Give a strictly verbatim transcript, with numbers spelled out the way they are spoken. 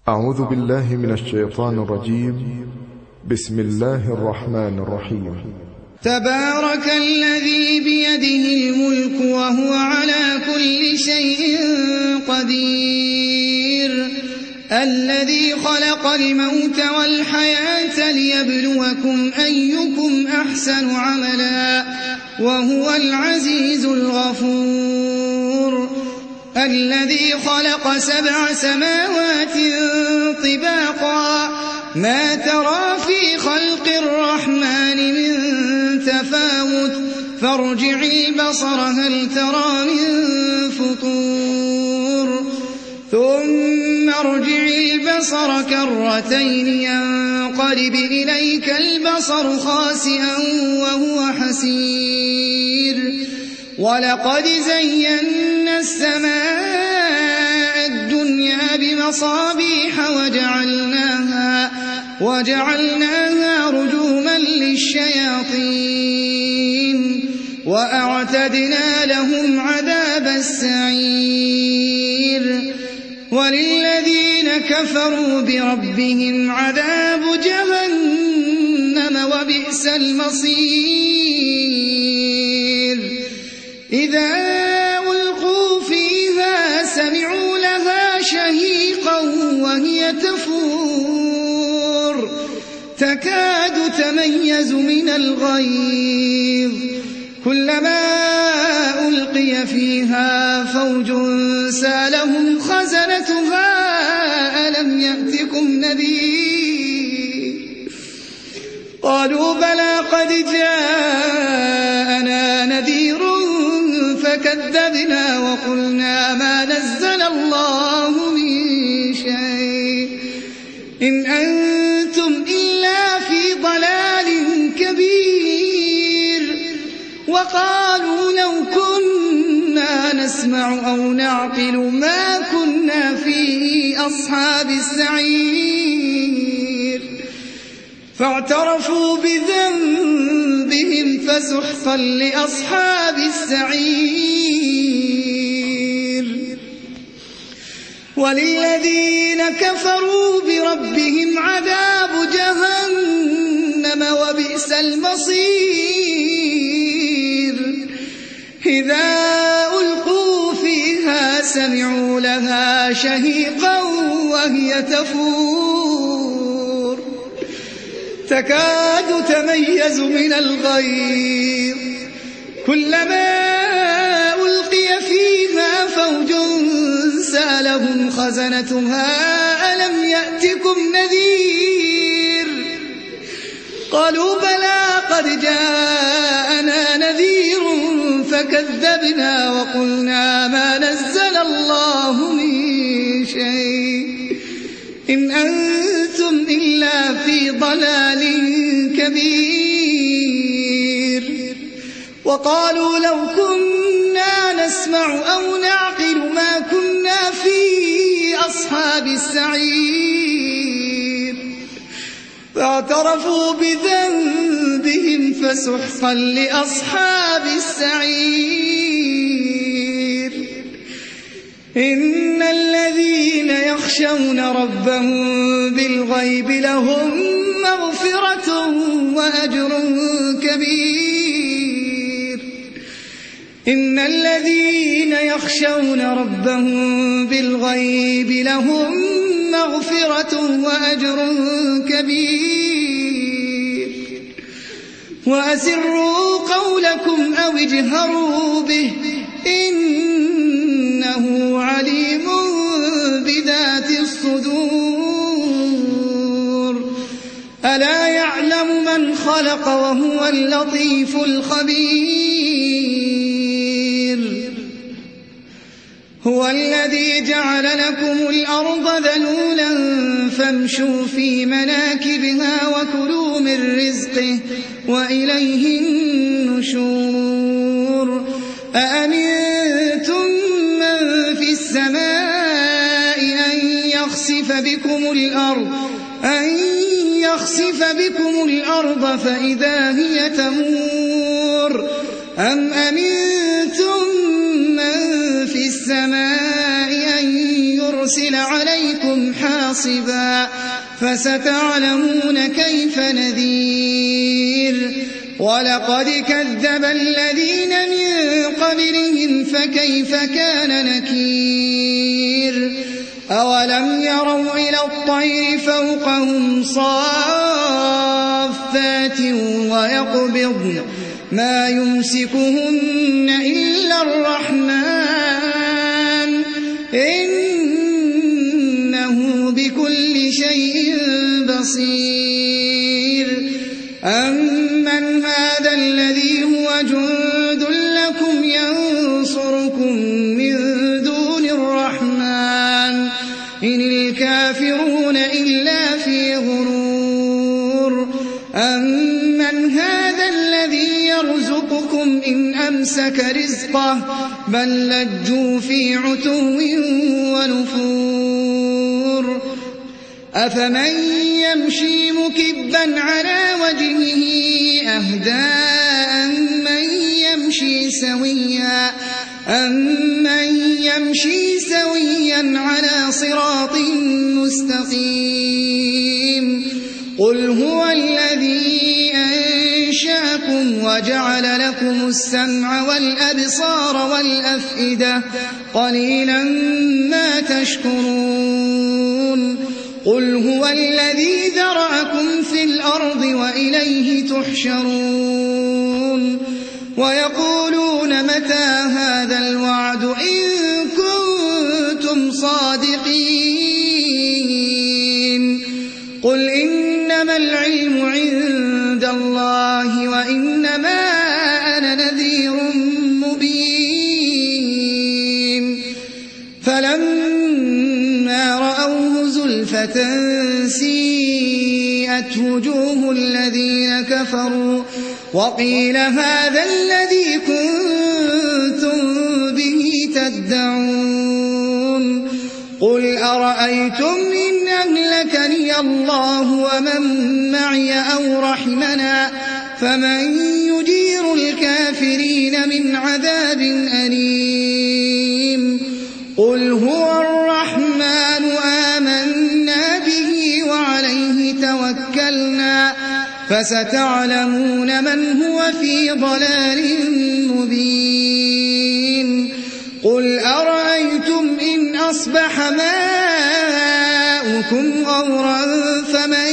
أعوذ بالله من الشيطان الرجيم. بسم الله الرحمن الرحيم. تبارك الذي بيده الملك وهو على كل شيء قدير، الذي خلق الموت والحياة ليبلوكم أيكم أحسن عملا وهو العزيز الغفور، الذي خلق سبع سماوات طباقا ما ترى في خلق الرحمن من تفاوت فارجع البصر هل ترى من فطور ثم ارجع البصر كرتين ينقلب إليك البصر خاسئا وهو حسير، ولقد زينا السماء الدنيا بمصابيح وجعلناها, وجعلناها رجوما للشياطين وأعتدنا لهم عذاب السعير، وللذين كفروا بربهم عذاب جهنم وبئس المصير. إذا ألقوا فيها سمعوا لها شهيقا وهي تفور تكاد تميز من الغيظ، كلما ألقي فيها فوج سألهم خزنتها ألم يأتكم نذير، قالوا بلى قد جاءنا نذير فكذبنا وقلنا ما نزل الله من شيء إن أنتم إلا في ضلال كبير، وقالوا لو كنا نسمع أو نعقل ما كنا في أصحاب السعير، فاعترفوا بذنبهم فسحقا لأصحاب السعير. وللذين كفروا بربهم عذاب جهنم وبئس المصير. إذا ألقوا فيها سمعوا لها شهيقا وهي تفور تكاد تميز من الغيظ، كلما ألقي فيها فوج سألهم خزنتها ألم يأتكم نذير، قالوا بلى قد جاءنا نذير فكذبنا وقلنا ما نزل الله من شيء إن أنتم إلا في ضلال كبير، وقالوا لو كنا نسمع أو نعقل ما كنا في أصحاب السعير، فاعترفوا بذنبهم فسحقا لأصحاب السعير. إن الذين يخشون ربهم بالغيب لهم مغفرة وأجر كبير. إن الذين يخشون ربهم بالغيب لهم مغفرة وأجر كبير. وأسروا قولكم أو اجهروا به إنه عليم بذات الصدور. ألا يعلم من خلق وهو اللطيف الخبير. هو الذي جعل لكم الأرض ذلولا فامشوا في مناكبها وكلوا من رزقه وإليه النشور. أأمنتم من في السماء أن يخسف بكم الأرض أن يخسف بكم الأرض فإذا هي تمور أم أمنتم من في السماء أن يرسل عليكم حاصبا حاصبا فستعلمون كيف نذير ولقد كذب الذين من قبلهم فكيف كان نكير أولم يروا إلى الطير فوقهم صافات ويقبضن ما يمسكهن إلا الرحمن إنه بكل شيء بصير أمن هذا الذي هو جند لكم ينصركم من دون الرحمن إن الكافرون إلا في غرور أمن هذا الذي يرزقكم إن أمسك رزقه بل لجوا في عتو ونفور أفمن يمشي مكبا على وجهه أهدى أمن يمشي سويا أمن يمشي سويا على صراط مستقيم قل هو الذي أنشأكم وجعل لكم السمع والأبصار والأفئدة قليلا ما تشكرون قل هو الذي ذرأكم في الأرض وإليه تحشرون ويقولون متى هذا الوعد إن كنتم صادقين قل إنما العلم عند الله وإنما أنا نذير مبين فلما رأوه زلفة سيئت وجوه الذين كفروا وقيل هذا الذي كنتم به تدعون قل أرأيتم إن أهلكني الله ومن معي أو رحمنا فمن يجير الكافرين من عذاب أليم قل هو الرحمن آمنا به وعليه توكلنا فستعلمون من هو في ضلال مبين قل أرأيتم إن أصبح ماؤكم غورا فمن